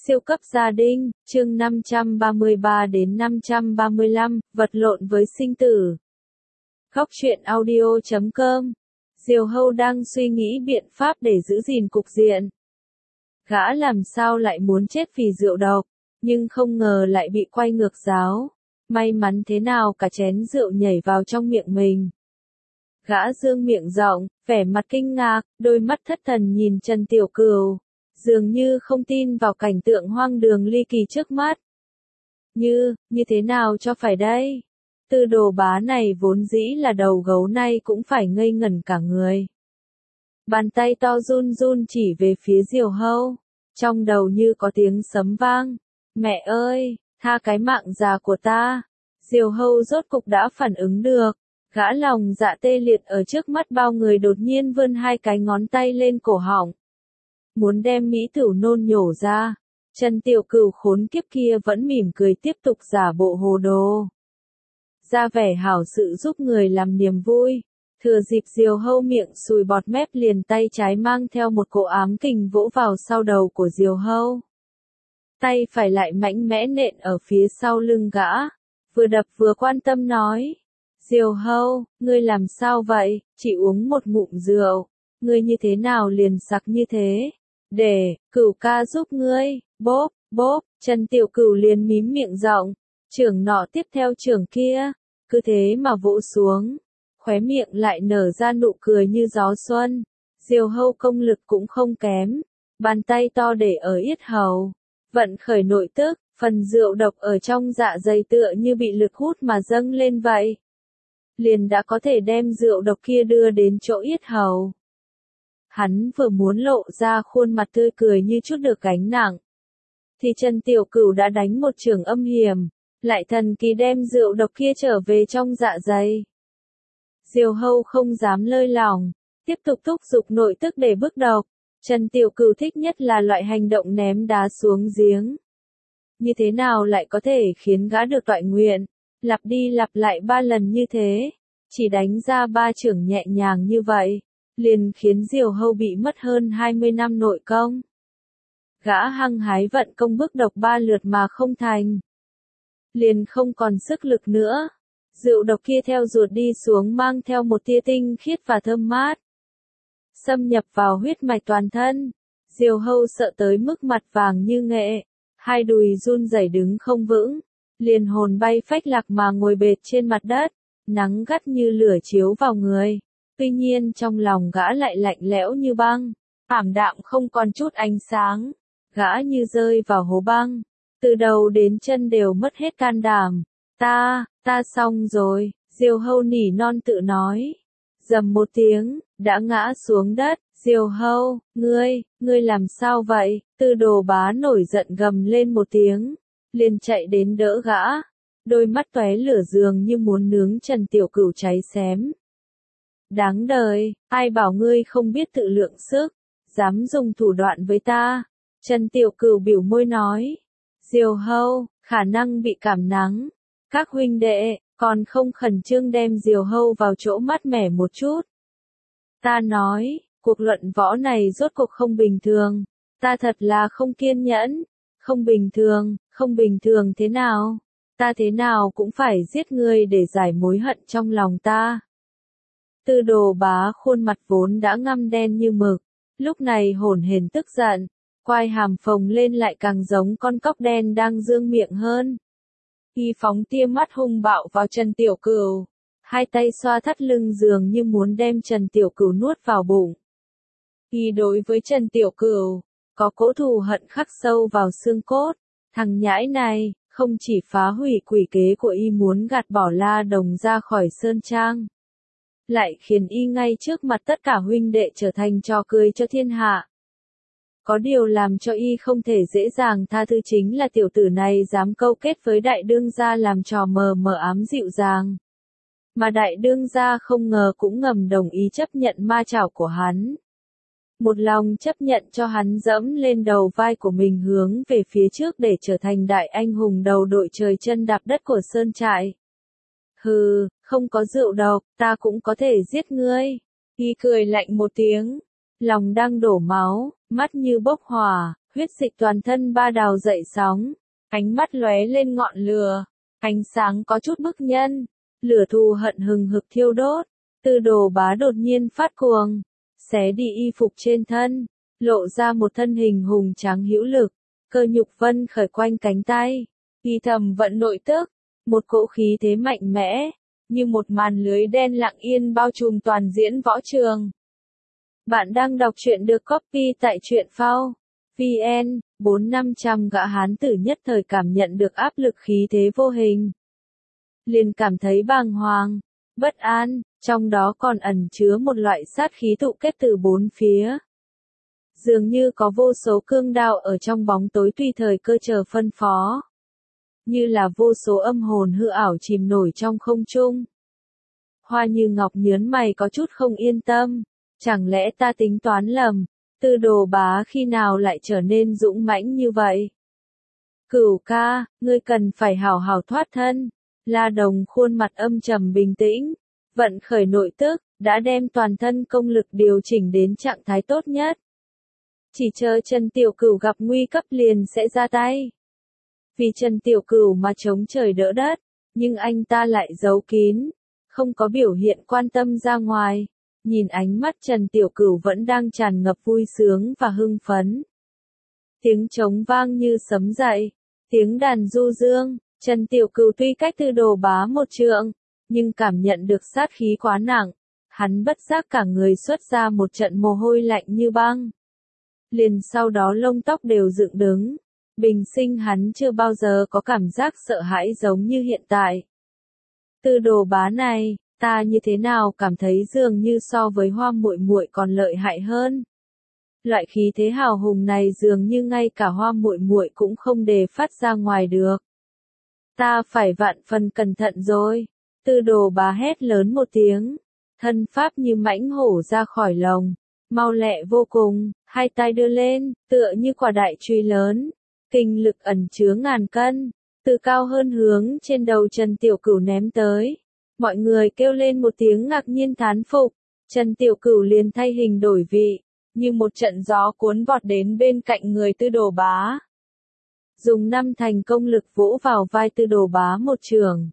Siêu cấp gia đình, chương 533 đến 535, vật lộn với sinh tử. Góc truyện audio.com. Diều Hâu đang suy nghĩ biện pháp để giữ gìn cục diện. Gã làm sao lại muốn chết vì rượu độc, nhưng không ngờ lại bị quay ngược giáo. May mắn thế nào cả chén rượu nhảy vào trong miệng mình. Gã dương miệng rộng, vẻ mặt kinh ngạc, đôi mắt thất thần nhìn Trần Tiểu Cửu, dường như không tin vào cảnh tượng hoang đường ly kỳ trước mắt. Như thế nào cho phải đây? Tư Đồ Bá này vốn dĩ là đầu gấu nay cũng phải ngây ngẩn cả người. Bàn tay to run run chỉ về phía Diều Hâu, trong đầu như có tiếng sấm vang. Mẹ ơi, tha cái mạng già của ta. Diều Hâu rốt cục đã phản ứng được. Gã lòng dạ tê liệt ở trước mắt bao người đột nhiên vươn hai cái ngón tay lên cổ họng, muốn đem mỹ tửu nôn nhổ ra. Trần Tiểu Cửu khốn kiếp kia vẫn mỉm cười tiếp tục giả bộ hồ đồ, ra vẻ hảo sự giúp người làm niềm vui. Thừa dịp Diều Hâu miệng sùi bọt mép liền tay trái mang theo một cỗ ám kình vỗ vào sau đầu của Diều Hâu. Tay phải lại mạnh mẽ nện ở phía sau lưng gã, vừa đập vừa quan tâm nói. Diều Hâu, ngươi làm sao vậy, chỉ uống một ngụm rượu, ngươi như thế nào liền sặc như thế? Để, Cửu ca giúp ngươi, bốp, bốp, Trần Tiểu Cửu liền mím miệng rộng, chưởng nọ tiếp theo chưởng kia, cứ thế mà vỗ xuống, khóe miệng lại nở ra nụ cười như gió xuân. Diều Hâu công lực cũng không kém, bàn tay to để ở yết hầu, vận khởi nội tức, phần rượu độc ở trong dạ dày tựa như bị lực hút mà dâng lên vậy. Liền đã có thể đem rượu độc kia đưa đến chỗ yết hầu. Hắn vừa muốn lộ ra khuôn mặt tươi cười như chút được gánh nặng, thì Trần Tiểu Cửu đã đánh một chưởng âm hiểm, lại thần kỳ đem rượu độc kia trở về trong dạ dày. Diều Hâu không dám lơi lỏng, tiếp tục thúc giục nội tức để bức độc. Trần Tiểu Cửu thích nhất là loại hành động ném đá xuống giếng. Như thế nào lại có thể khiến gã được toại nguyện? Lặp đi lặp lại 3 lần như thế, chỉ đánh ra 3 chưởng nhẹ nhàng như vậy, liền khiến Diều Hâu bị mất hơn 20 năm nội công. Gã hăng hái vận công bức độc 3 lượt mà không thành, liền không còn sức lực nữa. Rượu độc kia theo ruột đi xuống mang theo một tia tinh khiết và thơm mát, xâm nhập vào huyết mạch toàn thân. Diều Hâu sợ tới mức mặt vàng như nghệ, hai đùi run rẩy đứng không vững, liền hồn bay phách lạc mà ngồi bệt trên mặt đất, nắng gắt như lửa chiếu vào người. Tuy nhiên trong lòng gã lại lạnh lẽo như băng, ảm đạm không còn chút ánh sáng, gã như rơi vào hố băng, từ đầu đến chân đều mất hết can đảm. Ta xong rồi, Diều Hâu nỉ non tự nói. Rầm một tiếng, đã ngã xuống đất. Diều Hâu, ngươi làm sao vậy? Tư Đồ Bá nổi giận gầm lên một tiếng, liền chạy đến đỡ gã, đôi mắt tóe lửa dường như muốn nướng Trần Tiểu Cửu cháy xém. Đáng đời, ai bảo ngươi không biết tự lượng sức, dám dùng thủ đoạn với ta. Trần Tiểu Cửu biểu môi nói. Diều Hâu, khả năng bị cảm nắng. Các huynh đệ, còn không khẩn trương đem Diều Hâu vào chỗ mát mẻ một chút. Ta nói, cuộc luận võ này rốt cuộc không bình thường. Ta thật là không kiên nhẫn. Không bình thường thế nào? Ta thế nào cũng phải giết ngươi để giải mối hận trong lòng ta. Tư Đồ Bá khuôn mặt vốn đã ngăm đen như mực, lúc này hổn hển tức giận, quai hàm phồng lên lại càng giống con cóc đen đang dương miệng hơn. Y phóng tia mắt hung bạo vào Trần Tiểu Cửu, hai tay xoa thắt lưng dường như muốn đem Trần Tiểu Cửu nuốt vào bụng. Y đối với Trần Tiểu Cửu có cỗ thù hận khắc sâu vào xương cốt. Thằng nhãi này không chỉ phá hủy quỷ kế của y muốn gạt bỏ La Đồng ra khỏi Sơn Trang, lại khiến y ngay trước mặt tất cả huynh đệ trở thành trò cười cho thiên hạ. Có điều làm cho y không thể dễ dàng tha thứ chính là tiểu tử này dám câu kết với đại đương gia làm trò mờ mờ ám dịu dàng. Mà đại đương gia không ngờ cũng ngầm đồng ý chấp nhận ma chảo của hắn. Một lòng chấp nhận cho hắn dẫm lên đầu vai của mình hướng về phía trước để trở thành đại anh hùng đầu đội trời chân đạp đất của Sơn Trại. Hừ, không có rượu độc, ta cũng có thể giết ngươi. Y cười lạnh một tiếng, lòng đang đổ máu, mắt như bốc hỏa, Huyết dịch toàn thân ba đào dậy sóng, ánh mắt lóe lên ngọn lửa, ánh sáng có chút bức nhân, lửa thù hận hừng hực thiêu đốt. Tư Đồ Bá đột nhiên phát cuồng, xé đi y phục trên thân, lộ ra một thân hình hùng tráng hữu lực, cơ nhục vân khởi quanh cánh tay, y thầm vận nội tức, một cỗ khí thế mạnh mẽ, như một màn lưới đen lặng yên bao trùm toàn diễn võ trường. Bạn đang đọc truyện được copy tại truyện phao VN, 400-500 gã hán tử nhất thời cảm nhận được áp lực khí thế vô hình. Liền cảm thấy bàng hoàng, bất an, trong đó còn ẩn chứa một loại sát khí tụ kết từ bốn phía. Dường như có vô số cương đao ở trong bóng tối tùy thời cơ chờ phân phó. Như là vô số âm hồn hư ảo chìm nổi trong không trung. Hoa Như Ngọc nhớn mày có chút không yên tâm. Chẳng lẽ ta tính toán lầm, Tư Đồ Bá khi nào lại trở nên dũng mãnh như vậy? Cửu ca, ngươi cần phải hảo hảo thoát thân. La Đồng khuôn mặt âm trầm bình tĩnh, vận khởi nội tức, đã đem toàn thân công lực điều chỉnh đến trạng thái tốt nhất. Chỉ chờ Trần Tiểu Cửu gặp nguy cấp liền sẽ ra tay. Vì Trần Tiểu Cửu mà chống trời đỡ đất, nhưng anh ta lại giấu kín, không có biểu hiện quan tâm ra ngoài. Nhìn ánh mắt Trần Tiểu Cửu vẫn đang tràn ngập vui sướng và hưng phấn. Tiếng trống vang như sấm dậy, tiếng đàn du dương, Trần Tiểu Cửu tuy cách Tư Đồ Bá một trượng, nhưng cảm nhận được sát khí quá nặng, hắn bất giác cả người xuất ra một trận mồ hôi lạnh như băng. Liền sau đó lông tóc đều dựng đứng, bình sinh hắn chưa bao giờ có cảm giác sợ hãi giống như hiện tại. Tư Đồ Bá này, ta như thế nào cảm thấy dường như so với Hoa Muội Muội còn lợi hại hơn. Loại khí thế hào hùng này dường như ngay cả Hoa Muội Muội cũng không đề phát ra ngoài được. Ta phải vạn phần cẩn thận rồi. Tư Đồ Bá hét lớn một tiếng, thân pháp như mãnh hổ ra khỏi lồng, mau lẹ vô cùng, hai tay đưa lên, tựa như quả đại chùy lớn, kinh lực ẩn chứa ngàn cân, từ cao hơn hướng trên đầu Trần Tiểu Cửu ném tới. Mọi người kêu lên một tiếng ngạc nhiên thán phục, Trần Tiểu Cửu liền thay hình đổi vị, như một trận gió cuốn vọt đến bên cạnh người Tư Đồ Bá. Dùng 5 thành công lực vỗ vào vai Tư Đồ Bá một trường.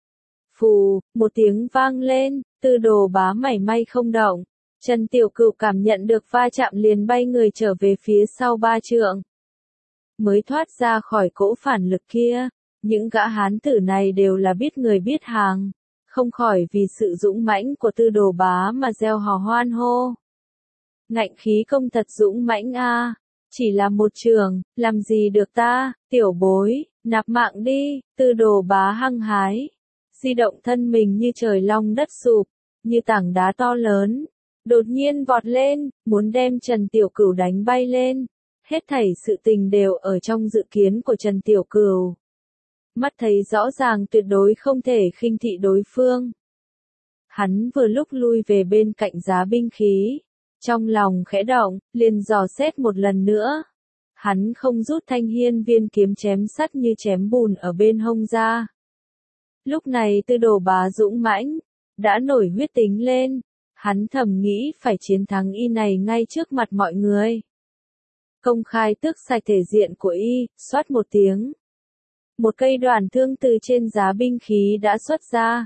Phù, một tiếng vang lên, Tư Đồ Bá mảy may không động. Trần Tiểu Cửu cảm nhận được va chạm liền bay người trở về phía sau 3 trượng. Mới thoát ra khỏi cỗ phản lực kia, những gã hán tử này đều là biết người biết hàng, không khỏi vì sự dũng mãnh của Tư Đồ Bá mà reo hò hoan hô. Ngạnh khí công thật dũng mãnh a, chỉ là một trường, làm gì được ta, tiểu bối, nạp mạng đi. Tư Đồ Bá hăng hái, di động thân mình như trời long đất sụp, như tảng đá to lớn, đột nhiên vọt lên, muốn đem Trần Tiểu Cửu đánh bay lên. Hết thảy sự tình đều ở trong dự kiến của Trần Tiểu Cửu. Mắt thấy rõ ràng tuyệt đối không thể khinh thị đối phương. Hắn vừa lúc lui về bên cạnh giá binh khí, trong lòng khẽ động, liền dò xét một lần nữa. Hắn không rút Thanh Hiên Viên kiếm chém sắt như chém bùn ở bên hông ra. Lúc này Tư Đồ Bá dũng mãnh, đã nổi huyết tính lên, hắn thầm nghĩ phải chiến thắng y này ngay trước mặt mọi người. Công khai tước sạch thể diện của y, xoát một tiếng. Một cây đoàn thương từ trên giá binh khí đã xuất ra.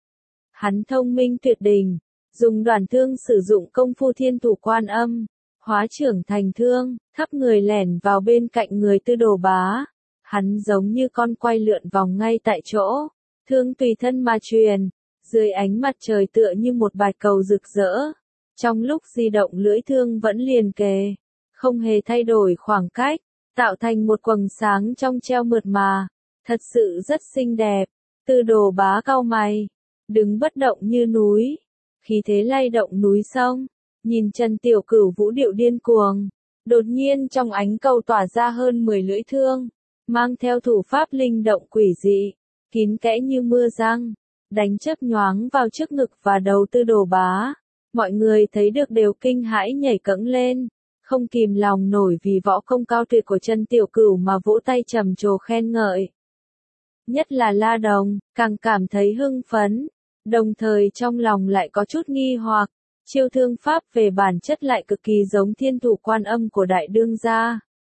Hắn thông minh tuyệt đỉnh, dùng đoàn thương sử dụng công phu Thiên Thủ Quan Âm, hóa trưởng thành thương, thắp người lẻn vào bên cạnh người Tư Đồ Bá. Hắn giống như con quay lượn vòng ngay tại chỗ, thương tùy thân mà truyền, dưới ánh mặt trời tựa như một bạch cầu rực rỡ. Trong lúc di động lưỡi thương vẫn liền kề, không hề thay đổi khoảng cách, tạo thành một quầng sáng trong treo mượt mà, thật sự rất xinh đẹp. Tư Đồ Bá cau mày, đứng bất động như núi, khí thế lay động núi sông, nhìn Trần Tiểu Cửu vũ điệu điên cuồng, đột nhiên trong ánh cầu tỏa ra hơn 10 lưỡi thương, mang theo thủ pháp linh động quỷ dị, kín kẽ như mưa giăng, đánh chớp nhoáng vào trước ngực và đầu Tư Đồ Bá. Mọi người thấy được đều kinh hãi nhảy cẫng lên, không kìm lòng nổi vì võ công cao tuyệt của Trần Tiểu Cửu mà vỗ tay trầm trồ khen ngợi. Nhất là La Đồng, càng cảm thấy hưng phấn, đồng thời trong lòng lại có chút nghi hoặc, chiêu thương pháp về bản chất lại cực kỳ giống Thiên Thủ Quan Âm của Đại Đương gia.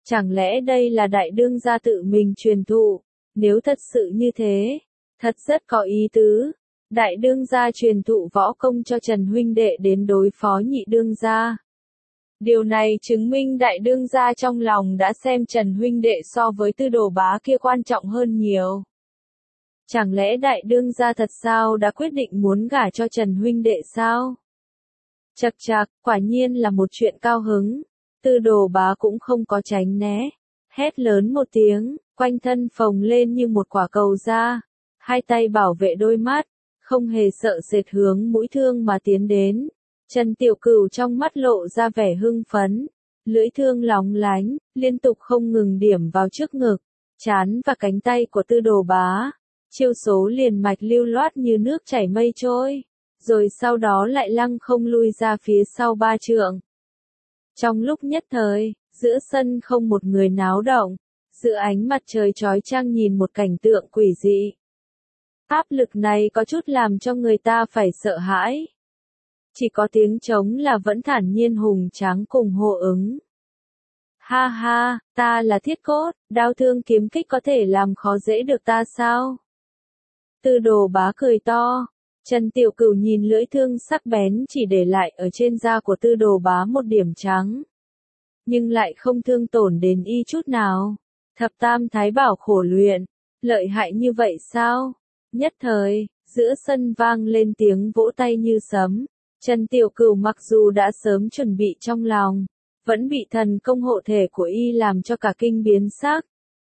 Chẳng lẽ đây là đại đương gia tự mình truyền thụ? Nếu thật sự như thế, thật rất có ý tứ. Đại đương gia truyền thụ võ công cho Trần huynh đệ đến đối phó nhị đương gia. Điều này chứng minh đại đương gia trong lòng đã xem Trần huynh đệ so với Tư Đồ Bá kia quan trọng hơn nhiều. Chẳng lẽ đại đương gia thật sao đã quyết định muốn gả cho Trần huynh đệ sao? Chậc chậc, quả nhiên là một chuyện cao hứng. Tư Đồ Bá cũng không có tránh né, hét lớn một tiếng, quanh thân phồng lên như một quả cầu da, hai tay bảo vệ đôi mắt, không hề sợ sệt hướng mũi thương mà tiến đến. Trần Tiểu Cửu trong mắt lộ ra vẻ hưng phấn, lưỡi thương lóng lánh, liên tục không ngừng điểm vào trước ngực, trán và cánh tay của Tư Đồ Bá. Chiêu số liền mạch lưu loát như nước chảy mây trôi, rồi sau đó lại lăng không lui ra phía sau 3 trượng. Trong lúc nhất thời, giữa sân không một người náo động, giữa ánh mặt trời chói chang nhìn một cảnh tượng quỷ dị. Áp lực này có chút làm cho người ta phải sợ hãi. Chỉ có tiếng trống là vẫn thản nhiên hùng tráng cùng hô ứng. Ha ha, ta là Thiết Cốt, đao thương kiếm kích có thể làm khó dễ được ta sao? Tư Đồ Bá cười to. Trần Tiểu Cửu nhìn lưỡi thương sắc bén chỉ để lại ở trên da của Tư Đồ Bá một điểm trắng. Nhưng lại không thương tổn đến y chút nào. Thập Tam Thái Bảo khổ luyện, lợi hại như vậy sao? Nhất thời, giữa sân vang lên tiếng vỗ tay như sấm. Trần Tiểu Cửu mặc dù đã sớm chuẩn bị trong lòng, vẫn bị thần công hộ thể của y làm cho cả kinh biến sắc.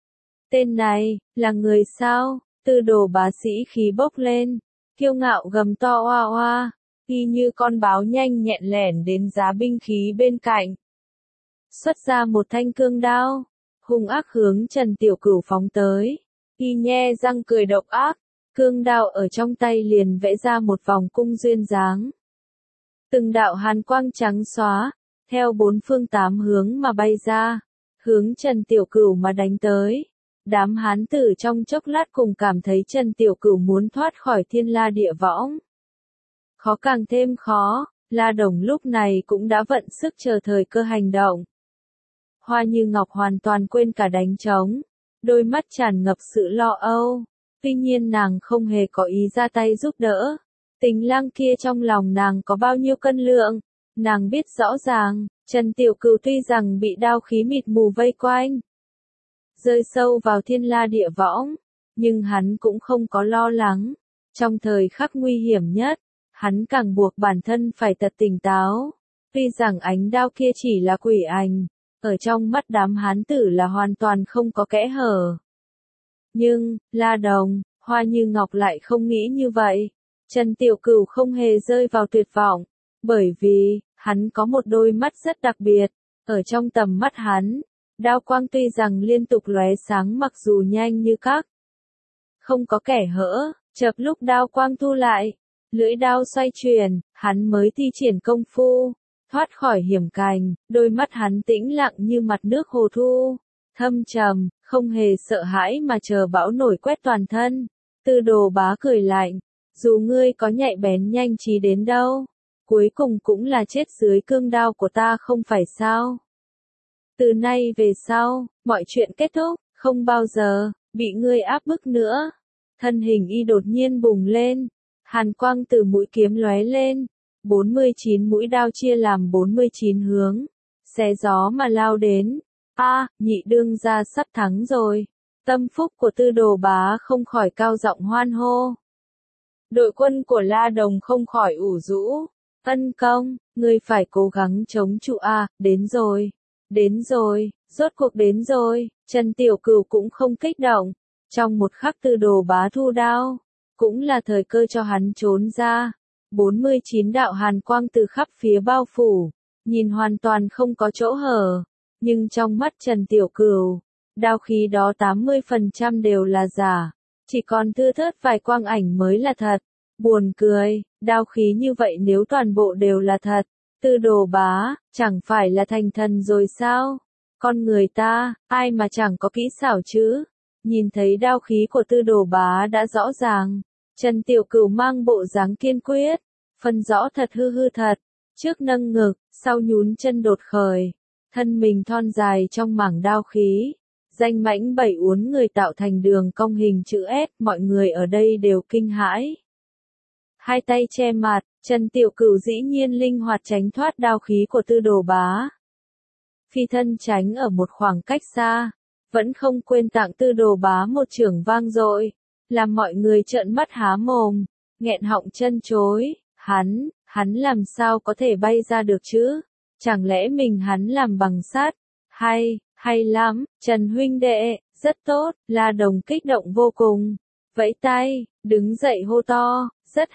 Tên này, là người sao? Tư Đồ Bá sĩ khí bốc lên, kiêu ngạo gầm to oa oa, y như con báo nhanh nhẹn lẻn đến giá binh khí bên cạnh. Xuất ra một thanh cương đao, hung ác hướng Trần Tiểu Cửu phóng tới, y nhe răng cười độc ác, cương đao ở trong tay liền vẽ ra một vòng cung duyên dáng. Từng đạo hàn quang trắng xóa, theo 4 phương 8 hướng mà bay ra, hướng Trần Tiểu Cửu mà đánh tới. Đám hán tử trong chốc lát cùng cảm thấy Trần Tiểu Cửu muốn thoát khỏi thiên la địa võng. Khó càng thêm khó, La Đồng lúc này cũng đã vận sức chờ thời cơ hành động. Hoa Như Ngọc hoàn toàn quên cả đánh trống, đôi mắt tràn ngập sự lo âu. Tuy nhiên nàng không hề có ý ra tay giúp đỡ. Tình lang kia trong lòng nàng có bao nhiêu cân lượng, nàng biết rõ ràng, Trần Tiểu Cửu tuy rằng bị đao khí mịt mù vây quanh, rơi sâu vào thiên la địa võng, nhưng hắn cũng không có lo lắng. Trong thời khắc nguy hiểm nhất, hắn càng buộc bản thân phải thật tỉnh táo. Tuy rằng ánh đao kia chỉ là quỷ ảnh, ở trong mắt đám hán tử là hoàn toàn không có kẽ hở. Nhưng, La Đồng, Hoa Như Ngọc lại không nghĩ như vậy. Trần Tiểu Cửu không hề rơi vào tuyệt vọng, bởi vì, hắn có một đôi mắt rất đặc biệt. Ở trong tầm mắt hắn, đao quang tuy rằng liên tục lóe sáng mặc dù nhanh như cắt, không có kẻ hở, chợt lúc đao quang thu lại, lưỡi đao xoay chuyển, hắn mới thi triển công phu, thoát khỏi hiểm cảnh, đôi mắt hắn tĩnh lặng như mặt nước hồ thu, thâm trầm, không hề sợ hãi mà chờ bão nổi quét toàn thân. Tư Đồ Bá cười lạnh, dù ngươi có nhạy bén nhanh trí đến đâu, cuối cùng cũng là chết dưới cương đao của ta không phải sao? Từ nay về sau, mọi chuyện kết thúc, không bao giờ bị ngươi áp bức nữa. Thân hình y đột nhiên bùng lên, hàn quang từ mũi kiếm lóe lên, 49 mũi đao chia làm 49 hướng, xé gió mà lao đến. Nhị đương gia sắp thắng rồi. Tâm phúc của Tư Đồ Bá không khỏi cao giọng hoan hô. Đội quân của La Đồng không khỏi ủ rũ. Ân Công, ngươi phải cố gắng chống trụ đến rồi. Đến rồi, rốt cuộc đến rồi. Trần Tiểu Cửu cũng không kích động. Trong một khắc Tư Đồ Bá thu đao, cũng là thời cơ cho hắn trốn ra. 49 đạo hàn quang từ khắp phía bao phủ, nhìn hoàn toàn không có chỗ hở. Nhưng trong mắt Trần Tiểu Cửu, đao khí đó 80% đều là giả. Chỉ còn thưa thớt vài quang ảnh mới là thật. Buồn cười, đao khí như vậy nếu toàn bộ đều là thật, Tư Đồ Bá, chẳng phải là thành thần rồi sao? Con người ta, ai mà chẳng có kỹ xảo chứ? Nhìn thấy đao khí của Tư Đồ Bá đã rõ ràng. Trần Tiểu Cửu mang bộ dáng kiên quyết, phân rõ thật hư hư thật, trước nâng ngực, sau nhún chân đột khởi. thân mình thon dài trong mảng đao khí, danh mãnh bảy uốn người tạo thành đường cong hình chữ S, mọi người ở đây đều kinh hãi. Hai tay che mặt, Trần Tiểu Cửu dĩ nhiên linh hoạt tránh thoát đao khí của Tư Đồ Bá. Phi thân tránh ở một khoảng cách xa, vẫn không quên tặng Tư Đồ Bá một chưởng vang dội, làm mọi người trợn mắt há mồm, nghẹn họng chân chối, hắn làm sao có thể bay ra được chứ? Chẳng lẽ mình hắn làm bằng sắt? Hay lắm, Trần huynh đệ, rất tốt, La Đồng kích động vô cùng, vẫy tay, đứng dậy hô to,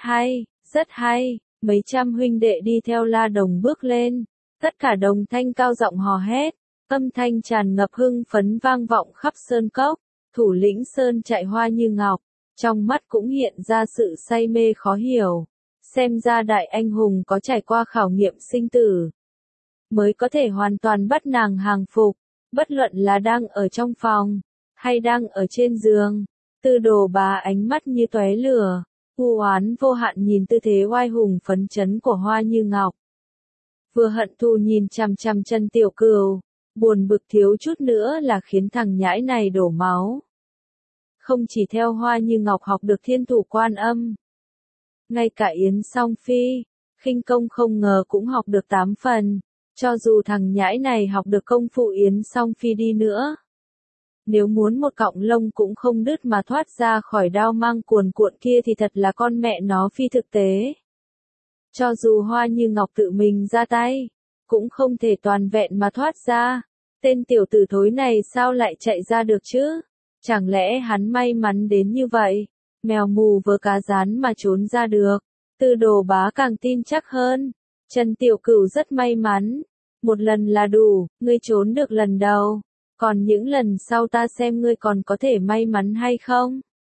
rất hay, mấy trăm huynh đệ đi theo La Đồng bước lên, tất cả đồng thanh cao giọng hò hét, âm thanh tràn ngập hưng phấn vang vọng khắp sơn cốc, thủ lĩnh sơn chạy Hoa Như Ngọc, trong mắt cũng hiện ra sự say mê khó hiểu, xem ra đại anh hùng có trải qua khảo nghiệm sinh tử, mới có thể hoàn toàn bắt nàng hàng phục, bất luận là đang ở trong phòng, hay đang ở trên giường. Tư Đồ Bá ánh mắt như tóe lửa, u oán vô hạn nhìn tư thế oai hùng phấn chấn của Hoa Như Ngọc. Vừa hận thù nhìn chằm chằm Trần Tiểu Cửu, buồn bực thiếu chút nữa là khiến thằng nhãi này đổ máu. Không chỉ theo Hoa Như Ngọc học được Thiên Thủ Quan Âm, ngay cả Yến Song Phi, khinh công không ngờ cũng học được 8 phần, cho dù thằng nhãi này học được công phu Yến Song Phi đi nữa. Nếu muốn một cọng lông cũng không đứt mà thoát ra khỏi đao mang cuồn cuộn kia thì thật là con mẹ nó phi thực tế. Cho dù Hoa Như Ngọc tự mình ra tay, cũng không thể toàn vẹn mà thoát ra. Tên tiểu tử thối này sao lại chạy ra được chứ? Chẳng lẽ hắn may mắn đến như vậy? Mèo mù vớ cá rán mà trốn ra được. Tư Đồ Bá càng tin chắc hơn. Trần Tiểu Cửu rất may mắn. Một lần là đủ, ngươi trốn được lần đầu. Còn những lần sau ta xem ngươi còn có thể may mắn hay không?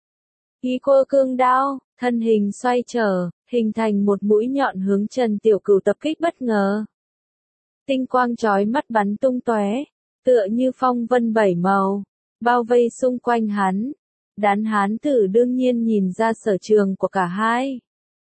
Ý cô cương đao, thân hình xoay trở, hình thành một mũi nhọn hướng Trần Tiểu Cửu tập kích bất ngờ. Tinh quang chói mắt bắn tung tóe, tựa như phong vân bảy màu, bao vây xung quanh hắn. Đán hán tử đương nhiên nhìn ra sở trường của cả hai.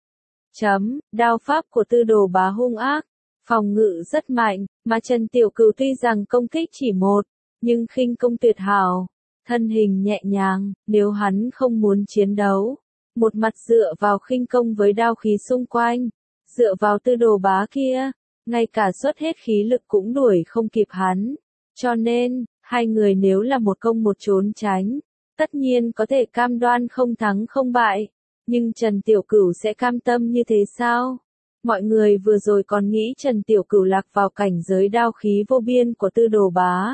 Đao pháp của Tư Đồ Bá hung ác, phòng ngự rất mạnh, mà Trần Tiểu Cửu tuy rằng công kích chỉ một, nhưng khinh công tuyệt hảo, thân hình nhẹ nhàng, nếu hắn không muốn chiến đấu, một mặt dựa vào khinh công với đao khí xung quanh, dựa vào Tư Đồ Bá kia, ngay cả xuất hết khí lực cũng đuổi không kịp hắn. Cho nên, hai người nếu là một công một trốn tránh, tất nhiên có thể cam đoan không thắng không bại. Nhưng Trần Tiểu Cửu sẽ cam tâm như thế sao? Mọi người vừa rồi còn nghĩ Trần Tiểu Cửu lạc vào cảnh giới đao khí vô biên của Tư Đồ Bá.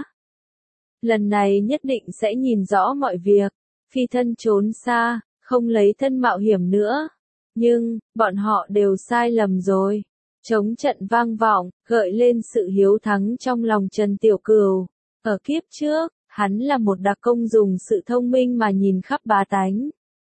Lần này nhất định sẽ nhìn rõ mọi việc, phi thân trốn xa, không lấy thân mạo hiểm nữa. Nhưng, bọn họ đều sai lầm rồi. Chống trận vang vọng, gợi lên sự hiếu thắng trong lòng Trần Tiểu Cửu. Ở kiếp trước, hắn là một đặc công dùng sự thông minh mà nhìn khắp bá tánh.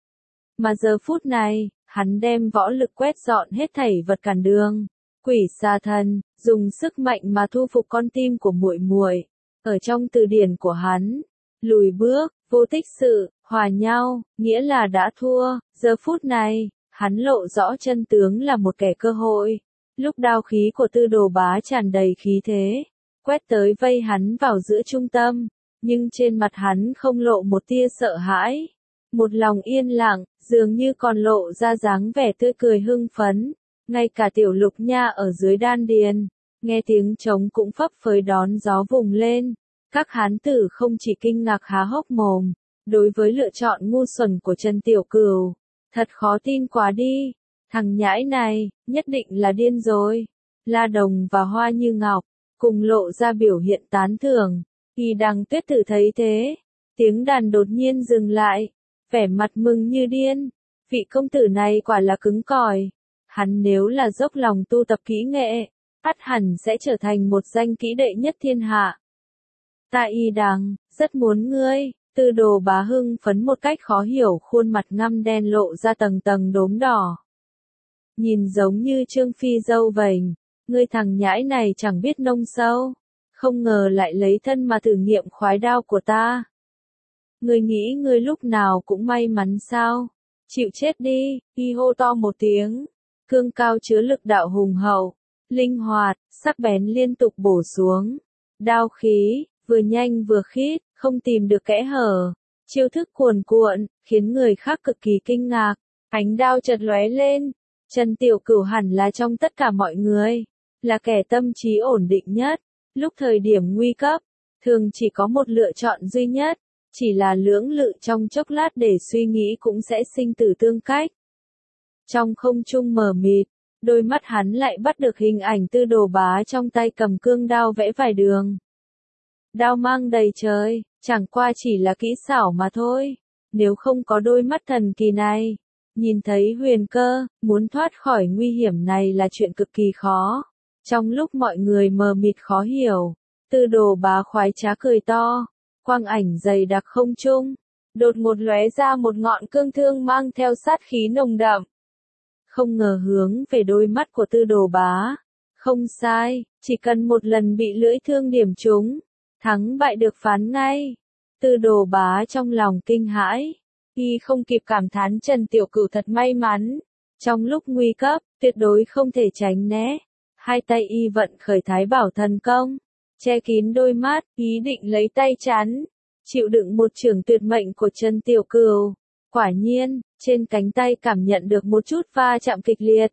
Mà giờ phút này, hắn đem võ lực quét dọn hết thảy vật cản đường. Quỷ xà thần, dùng sức mạnh mà thu phục con tim của muội muội. Ở trong từ điển của hắn, lùi bước, vô tích sự, hòa nhau, nghĩa là đã thua. Giờ phút này, hắn lộ rõ chân tướng là một kẻ cơ hội. Lúc đao khí của Tư Đồ Bá tràn đầy khí thế, quét tới vây hắn vào giữa trung tâm, nhưng trên mặt hắn không lộ một tia sợ hãi. Một lòng yên lặng, dường như còn lộ ra dáng vẻ tươi cười hưng phấn. Ngay cả Tiểu Lục Nha ở dưới đan điền, nghe tiếng trống cũng phấp phới đón gió vùng lên. Các hán tử không chỉ kinh ngạc há hốc mồm, đối với lựa chọn ngu xuẩn của Trần Tiểu Cửu, thật khó tin quá đi. Thằng nhãi này, nhất định là điên rồi. La Đồng và Hoa Như Ngọc, cùng lộ ra biểu hiện tán thưởng. Kỳ Đằng Tuyết Tử thấy thế, tiếng đàn đột nhiên dừng lại, vẻ mặt mừng như điên. Vị công tử này quả là cứng cỏi. Hắn nếu là dốc lòng tu tập kỹ nghệ, ắt hẳn sẽ trở thành một danh kỹ đệ nhất thiên hạ. Ta Y Đằng, rất muốn ngươi. Tư Đồ Bá hưng phấn một cách khó hiểu, khuôn mặt ngăm đen lộ ra tầng tầng đốm đỏ. Nhìn giống như Trương Phi dâu vành, ngươi thằng nhãi này chẳng biết nông sâu, không ngờ lại lấy thân mà thử nghiệm khoái đao của ta. Ngươi nghĩ ngươi lúc nào cũng may mắn sao? Chịu chết đi, Y hô to một tiếng, cương cao chứa lực đạo hùng hậu, linh hoạt, sắc bén liên tục bổ xuống. Đao khí, vừa nhanh vừa khít, không tìm được kẽ hở. Chiêu thức cuồn cuộn, khiến người khác cực kỳ kinh ngạc. Ánh đao chợt lóe lên. Trần Tiểu Cửu hẳn là trong tất cả mọi người, là kẻ tâm trí ổn định nhất. Lúc thời điểm nguy cấp, thường chỉ có một lựa chọn duy nhất, chỉ là lưỡng lự trong chốc lát để suy nghĩ cũng sẽ sinh tử tương cách. Trong không trung mờ mịt, đôi mắt hắn lại bắt được hình ảnh Tư Đồ Bá trong tay cầm cương đao vẽ vài đường. Đao mang đầy trời, chẳng qua chỉ là kỹ xảo mà thôi. Nếu không có đôi mắt thần kỳ này, nhìn thấy Huyền Cơ, muốn thoát khỏi nguy hiểm này là chuyện cực kỳ khó. Trong lúc mọi người mờ mịt khó hiểu, Tư Đồ Bá khoái trá cười to, quang ảnh dày đặc không trung, đột ngột lóe ra một ngọn cương thương mang theo sát khí nồng đậm. Không ngờ hướng về đôi mắt của Tư Đồ Bá. Không sai, chỉ cần một lần bị lưỡi thương điểm trúng, thắng bại được phán ngay. Tư Đồ Bá trong lòng kinh hãi, y không kịp cảm thán Trần Tiểu Cửu thật may mắn. Trong lúc nguy cấp, tuyệt đối không thể tránh né. Hai tay y vận khởi Thái Bảo Thần Công, che kín đôi mắt, ý định lấy tay chắn, chịu đựng một chưởng tuyệt mệnh của Trần Tiểu Cửu. Quả nhiên, trên cánh tay cảm nhận được một chút va chạm kịch liệt.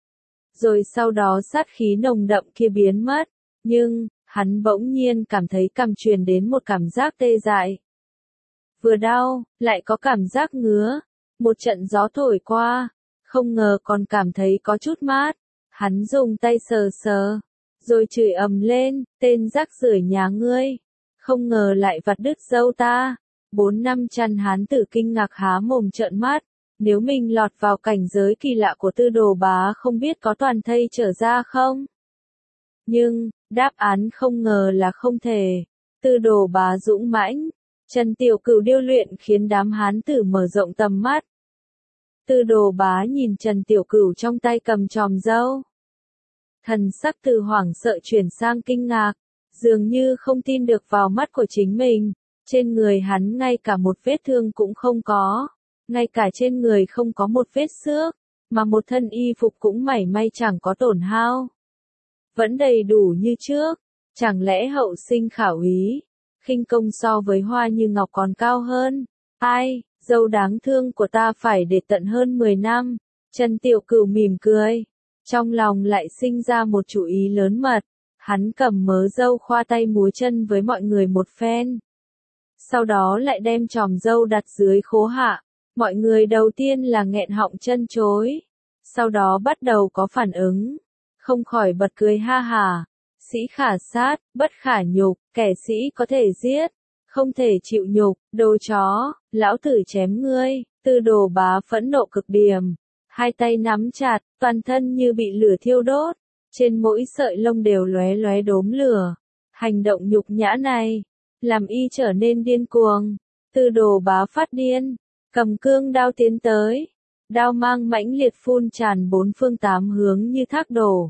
Rồi sau đó sát khí nồng đậm kia biến mất, nhưng, hắn bỗng nhiên cảm thấy cằm truyền đến một cảm giác tê dại. Vừa đau, lại có cảm giác ngứa, một trận gió thổi qua, không ngờ còn cảm thấy có chút mát. Hắn dùng tay sờ sờ, rồi chửi ầm lên, tên rác rưởi nhà ngươi, không ngờ lại vặt đứt râu ta. 4-500 hán tử kinh ngạc há mồm trợn mắt, nếu mình lọt vào cảnh giới kỳ lạ của Tư Đồ Bá không biết có toàn thây trở ra không? Nhưng, đáp án không ngờ là không thể. Tư Đồ Bá dũng mãnh, Trần Tiểu Cửu điêu luyện khiến đám hán tử mở rộng tầm mắt. Tư Đồ Bá nhìn Trần Tiểu Cửu trong tay cầm chòm râu. Thần sắc từ hoảng sợ chuyển sang kinh ngạc, dường như không tin được vào mắt của chính mình. Trên người hắn ngay cả một vết thương cũng không có, ngay cả trên người không có một vết xước, mà một thân y phục cũng mảy may chẳng có tổn hao. Vẫn đầy đủ như trước, chẳng lẽ hậu sinh khảo úy, khinh công so với Hoa Như Ngọc còn cao hơn? Ai, dâu đáng thương của ta phải để tận hơn 10 năm. Trần Tiểu Cửu mỉm cười, trong lòng lại sinh ra một chủ ý lớn mật. Hắn cầm mớ râu khoa tay múa chân với mọi người một phen. Sau đó lại đem chòm râu đặt dưới khố hạ. Mọi người đầu tiên là nghẹn họng chân chối, sau đó bắt đầu có phản ứng, không khỏi bật cười ha hả. Sĩ khả sát, bất khả nhục, kẻ sĩ có thể giết, không thể chịu nhục, đồ chó, lão tử chém ngươi. Tư Đồ Bá phẫn nộ cực điểm, hai tay nắm chặt, toàn thân như bị lửa thiêu đốt, trên mỗi sợi lông đều lóe lóe đốm lửa. Hành động nhục nhã này làm y trở nên điên cuồng. Tư Đồ Bá phát điên, cầm cương đao tiến tới, đao mang mãnh liệt phun tràn bốn phương tám hướng như thác đổ.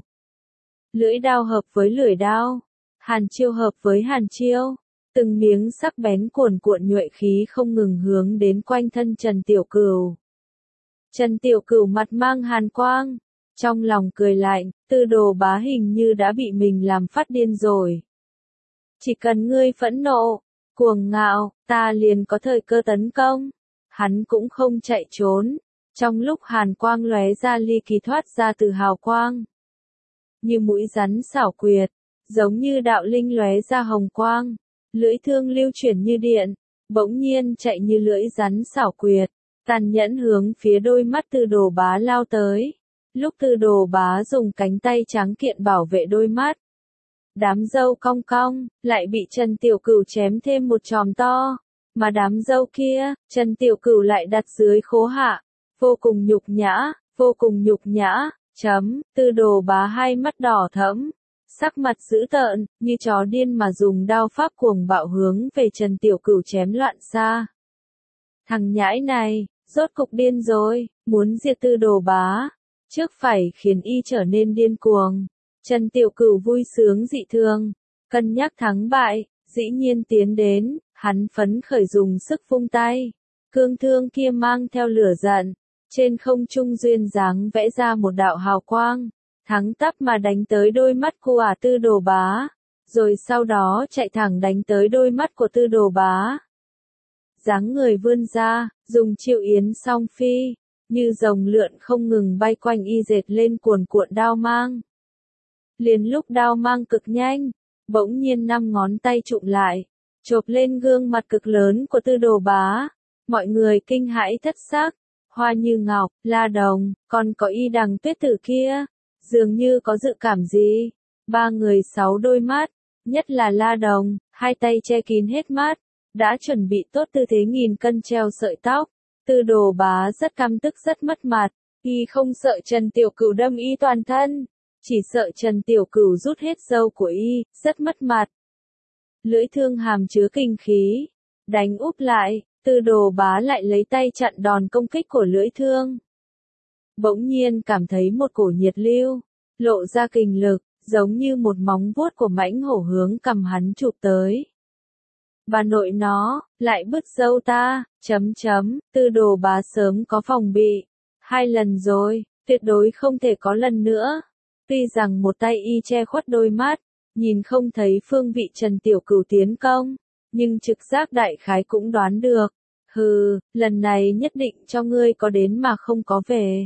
Lưỡi đao hợp với lưỡi đao, hàn chiêu hợp với hàn chiêu, từng miếng sắc bén cuồn cuộn nhuệ khí không ngừng hướng đến quanh thân Trần Tiểu Cửu. Trần Tiểu Cửu mặt mang hàn quang, trong lòng cười lạnh, Tư Đồ Bá hình như đã bị mình làm phát điên rồi. Chỉ cần ngươi phẫn nộ, cuồng ngạo, ta liền có thời cơ tấn công. Hắn cũng không chạy trốn, trong lúc hàn quang lóe ra ly kỳ thoát ra từ hào quang. Như mũi rắn xảo quyệt, giống như đạo linh lóe ra hồng quang, lưỡi thương lưu chuyển như điện, bỗng nhiên chạy như lưỡi rắn xảo quyệt, tàn nhẫn hướng phía đôi mắt Tư Đồ Bá lao tới. Lúc Tư Đồ Bá dùng cánh tay trắng kiện bảo vệ đôi mắt, đám râu cong cong, lại bị Trần Tiểu Cửu chém thêm một chòm to, mà đám râu kia, Trần Tiểu Cửu lại đặt dưới khố hạ, vô cùng nhục nhã, vô cùng nhục nhã. Tư Đồ Bá hai mắt đỏ thẫm, sắc mặt dữ tợn, như chó điên mà dùng đao pháp cuồng bạo hướng về Trần Tiểu Cửu chém loạn xạ. Thằng nhãi này, rốt cục điên rồi, muốn diệt Tư Đồ Bá, trước phải khiến y trở nên điên cuồng. Trần Tiểu Cửu vui sướng dị thường, cân nhắc thắng bại, dĩ nhiên tiến đến, hắn phấn khởi dùng sức vung tay. Cương thương kia mang theo lửa giận, trên không trung duyên dáng vẽ ra một đạo hào quang, thắng tắp mà đánh tới đôi mắt của Tư Đồ Bá. rồi sau đó chạy thẳng đánh tới đôi mắt của Tư Đồ Bá. Dáng người vươn ra, dùng Triệu Yến song phi, như rồng lượn không ngừng bay quanh y dệt lên cuồn cuộn đao mang. Liền lúc đao mang cực nhanh, bỗng nhiên 5 ngón tay chụm lại, chộp lên gương mặt cực lớn của Tư Đồ Bá. Mọi người kinh hãi thất sắc, Hoa Như Ngọc, La Đồng, còn có Y Đằng Tuyết Tử kia, dường như có dự cảm gì. 3 người 6 đôi mắt, nhất là La Đồng, 2 tay che kín hết mắt, đã chuẩn bị tốt tư thế nghìn cân treo sợi tóc. Tư Đồ Bá rất căm tức rất mất mặt, y không sợ Trần Tiểu Cửu đâm y toàn thân, chỉ sợ Trần Tiểu Cửu rút hết râu của y, rất mất mặt. Lưỡi thương hàm chứa kinh khí, đánh úp lại, Tư Đồ Bá lại lấy tay chặn đòn công kích của lưỡi thương. Bỗng nhiên cảm thấy một cổ nhiệt lưu, lộ ra kình lực, giống như một móng vuốt của mãnh hổ hướng cầm hắn chụp tới. Bà nội nó, lại bứt râu ta, Tư Đồ Bá sớm có phòng bị. 2 lần rồi, tuyệt đối không thể có lần nữa. Tuy rằng một tay y che khuất đôi mắt, nhìn không thấy phương vị Trần Tiểu Cửu tiến công, nhưng trực giác đại khái cũng đoán được. Hừ, lần này nhất định cho ngươi có đến mà không có về.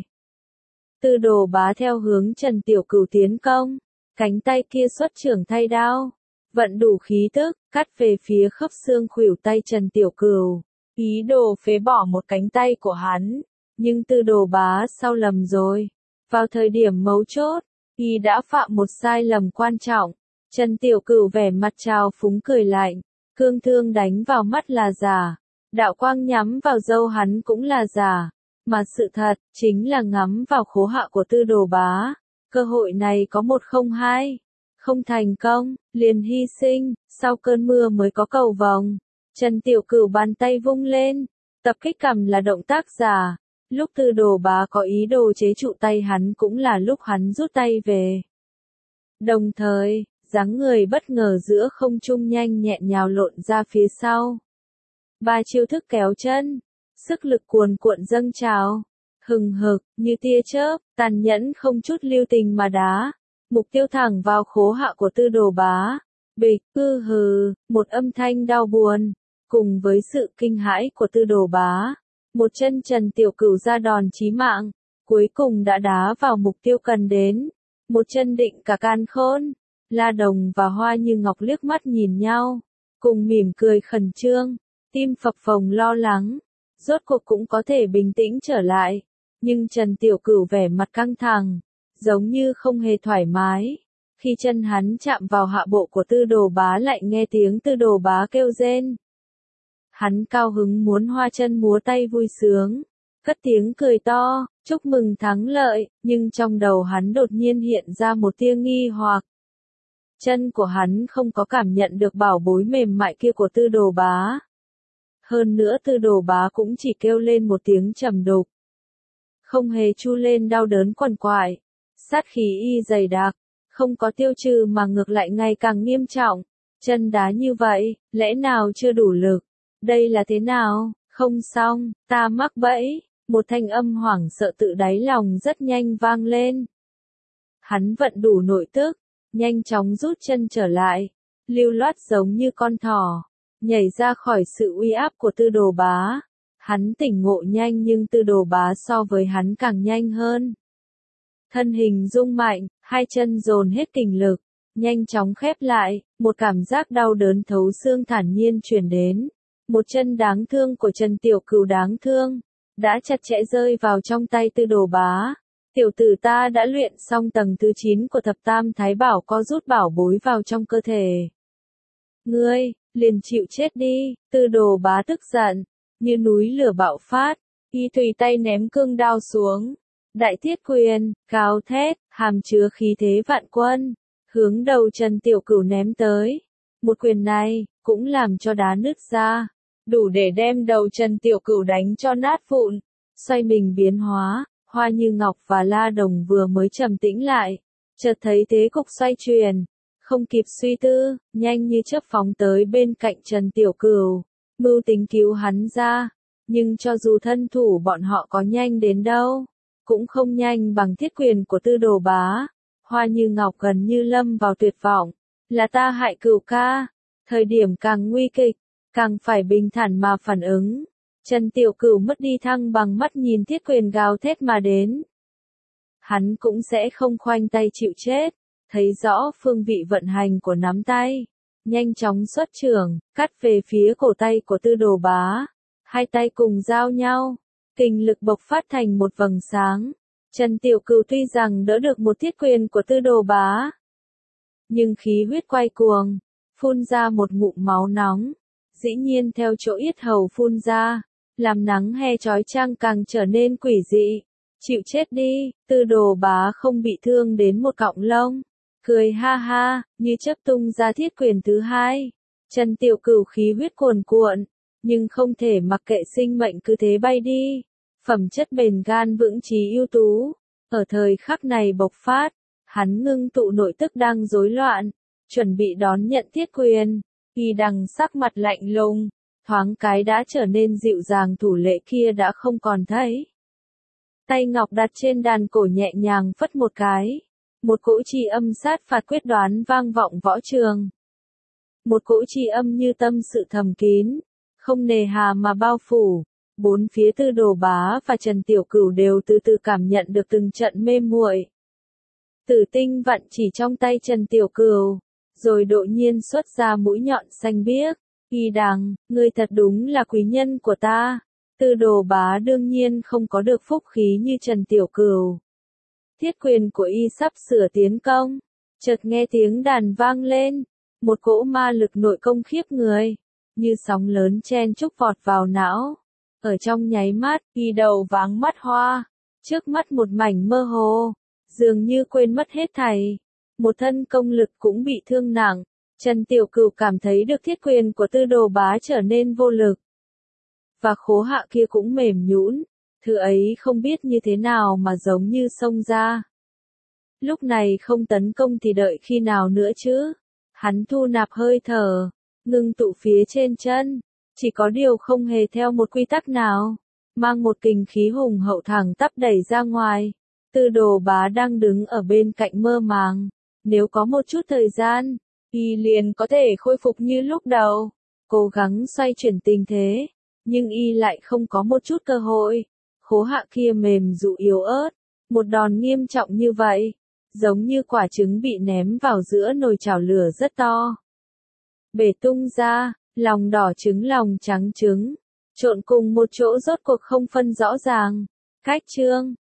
Tư Đồ Bá theo hướng Trần Tiểu Cửu tiến công, cánh tay kia xuất trưởng thay đao, vận đủ khí tức, cắt về phía khớp xương khuỷu tay Trần Tiểu Cửu, ý đồ phế bỏ một cánh tay của hắn, nhưng Tư Đồ Bá sao lầm rồi. Vào thời điểm mấu chốt, y đã phạm một sai lầm quan trọng. Trần Tiểu Cửu vẻ mặt trào phúng cười lạnh, cương thương đánh vào mắt là giả, đạo quang nhắm vào râu hắn cũng là giả, mà sự thật chính là ngắm vào khố hạ của Tư Đồ Bá. Cơ hội này có 1-0-2, không thành công, liền hy sinh, sau cơn mưa mới có cầu vồng. Trần Tiểu Cửu bàn tay vung lên, tập kích cầm là động tác giả, lúc Tư Đồ Bá có ý đồ chế trụ tay hắn cũng là lúc hắn rút tay về. Đồng thời, dáng người bất ngờ giữa không trung nhanh nhẹn nhào lộn ra phía sau. 3 chiêu thức kéo chân, sức lực cuồn cuộn dâng trào, hừng hực, như tia chớp, tàn nhẫn không chút lưu tình mà đá, mục tiêu thẳng vào khố hạ của Tư Đồ Bá. Bịch, hừ, một âm thanh đau buồn, cùng với sự kinh hãi của Tư Đồ Bá. Một chân Trần Tiểu Cửu ra đòn chí mạng, cuối cùng đã đá vào mục tiêu cần đến. Một chân định cả can khôn. La Đồng và Hoa Như Ngọc liếc mắt nhìn nhau, cùng mỉm cười khẩn trương, tim phập phồng lo lắng. Rốt cuộc cũng có thể bình tĩnh trở lại, nhưng Trần Tiểu Cửu vẻ mặt căng thẳng, giống như không hề thoải mái. Khi chân hắn chạm vào hạ bộ của Tư Đồ Bá lại nghe tiếng Tư Đồ Bá kêu rên. Hắn cao hứng muốn hoa chân múa tay vui sướng, cất tiếng cười to, chúc mừng thắng lợi, nhưng trong đầu hắn đột nhiên hiện ra một tia nghi hoặc. Chân của hắn không có cảm nhận được bảo bối mềm mại kia của Tư Đồ Bá. Hơn nữa Tư Đồ Bá cũng chỉ kêu lên một tiếng trầm đục, không hề chu lên đau đớn quằn quại. Sát khí y dày đặc, không có tiêu trừ mà ngược lại ngày càng nghiêm trọng. Chân đá như vậy, lẽ nào chưa đủ lực? Đây là thế nào? Không xong, ta mắc bẫy. Một thanh âm hoảng sợ tự đáy lòng rất nhanh vang lên. Hắn vận đủ nội tức, nhanh chóng rút chân trở lại, lưu loát giống như con thỏ, nhảy ra khỏi sự uy áp của Tư Đồ Bá. Hắn tỉnh ngộ nhanh nhưng Tư Đồ Bá so với hắn càng nhanh hơn. Thân hình rung mạnh, 2 chân dồn hết kình lực, nhanh chóng khép lại, một cảm giác đau đớn thấu xương thản nhiên truyền đến. Một chân đáng thương của Trần Tiểu Cửu đáng thương, đã chặt chẽ rơi vào trong tay Tư Đồ Bá. Tiểu tử ta đã luyện xong tầng thứ 9 của thập tam thái bảo, có rút bảo bối vào trong cơ thể. Ngươi, liền chịu chết đi. Tư Đồ Bá tức giận, như núi lửa bạo phát, y tùy tay ném cương đao xuống. Đại thiết quyền, gào thét, hàm chứa khí thế vạn quân, hướng đầu Trần Tiểu Cửu ném tới. Một quyền này, cũng làm cho đá nứt ra, đủ để đem đầu Trần Tiểu Cửu đánh cho nát vụn. Xoay mình biến hóa, Hoa Như Ngọc và La Đồng vừa mới trầm tĩnh lại, chợt thấy thế cục xoay chuyển, không kịp suy tư, nhanh như chớp phóng tới bên cạnh Trần Tiểu Cửu, mưu tính cứu hắn ra. Nhưng cho dù thân thủ bọn họ có nhanh đến đâu, cũng không nhanh bằng thiết quyền của Tư Đồ Bá. Hoa Như Ngọc gần như lâm vào tuyệt vọng, là ta hại Cửu ca. Thời điểm càng nguy kịch, càng phải bình thản mà phản ứng. Trần Tiểu Cửu mất đi thăng bằng mắt nhìn Thiết Quyền gào thét mà đến. Hắn cũng sẽ không khoanh tay chịu chết, thấy rõ phương vị vận hành của nắm tay. Nhanh chóng xuất trưởng, cắt về phía cổ tay của Tư Đồ Bá. Hai tay cùng giao nhau, kình lực bộc phát thành một vầng sáng. Trần Tiểu Cửu tuy rằng đỡ được một thiết quyền của Tư Đồ Bá, nhưng khí huyết quay cuồng, phun ra một ngụm máu nóng, dĩ nhiên theo chỗ yết hầu phun ra, làm nắng he chói chang càng trở nên quỷ dị. Chịu chết đi, Tư Đồ Bá không bị thương đến một cọng lông, cười ha ha, như chớp tung ra thiết quyền thứ hai. Trần Tiểu Cửu khí huyết cuồn cuộn, nhưng không thể mặc kệ sinh mệnh cứ thế bay đi. Phẩm chất bền gan vững trí ưu tú, ở thời khắc này bộc phát, hắn ngưng tụ nội tức đang rối loạn, chuẩn bị đón nhận thiết quyền. Y Đằng sắc mặt lạnh lùng, thoáng cái đã trở nên dịu dàng, thủ lệ kia đã không còn thấy. Tay ngọc đặt trên đàn cổ nhẹ nhàng phất một cái, một cỗ chi âm sát phạt quyết đoán vang vọng võ trường. Một cỗ chi âm như tâm sự thầm kín, không nề hà mà bao phủ. Bốn phía Tư Đồ Bá và Trần Tiểu Cửu đều từ từ cảm nhận được từng trận mê muội. Tử tinh vặn chỉ trong tay Trần Tiểu Cửu, rồi đột nhiên xuất ra mũi nhọn xanh biếc. Y Đằng, ngươi thật đúng là quý nhân của ta. Tư Đồ Bá đương nhiên không có được phúc khí như Trần Tiểu Cửu. Thiết quyền của y sắp sửa tiến công, chợt nghe tiếng đàn vang lên, một cỗ ma lực nội công khiếp người, như sóng lớn chen chúc vọt vào não. Ở trong nháy mắt, y đầu váng mắt hoa, trước mắt một mảnh mơ hồ, dường như quên mất hết thảy. Một thân công lực cũng bị thương nặng, Trần Tiểu Cửu cảm thấy được thiết quyền của Tư Đồ Bá trở nên vô lực. Và khố hạ kia cũng mềm nhũn, thứ ấy không biết như thế nào mà giống như xông ra. Lúc này không tấn công thì đợi khi nào nữa chứ? Hắn thu nạp hơi thở, ngưng tụ phía trên chân, chỉ có điều không hề theo một quy tắc nào, mang một kình khí hùng hậu thẳng tắp đẩy ra ngoài. Tư Đồ Bá đang đứng ở bên cạnh mơ màng, nếu có một chút thời gian, y liền có thể khôi phục như lúc đầu, cố gắng xoay chuyển tình thế, nhưng y lại không có một chút cơ hội. Khố hạ kia mềm dụ yếu ớt, một đòn nghiêm trọng như vậy, giống như quả trứng bị ném vào giữa nồi chảo lửa rất to. Bể tung ra, lòng đỏ trứng lòng trắng trứng, trộn cùng một chỗ rốt cuộc không phân rõ ràng. Cách chương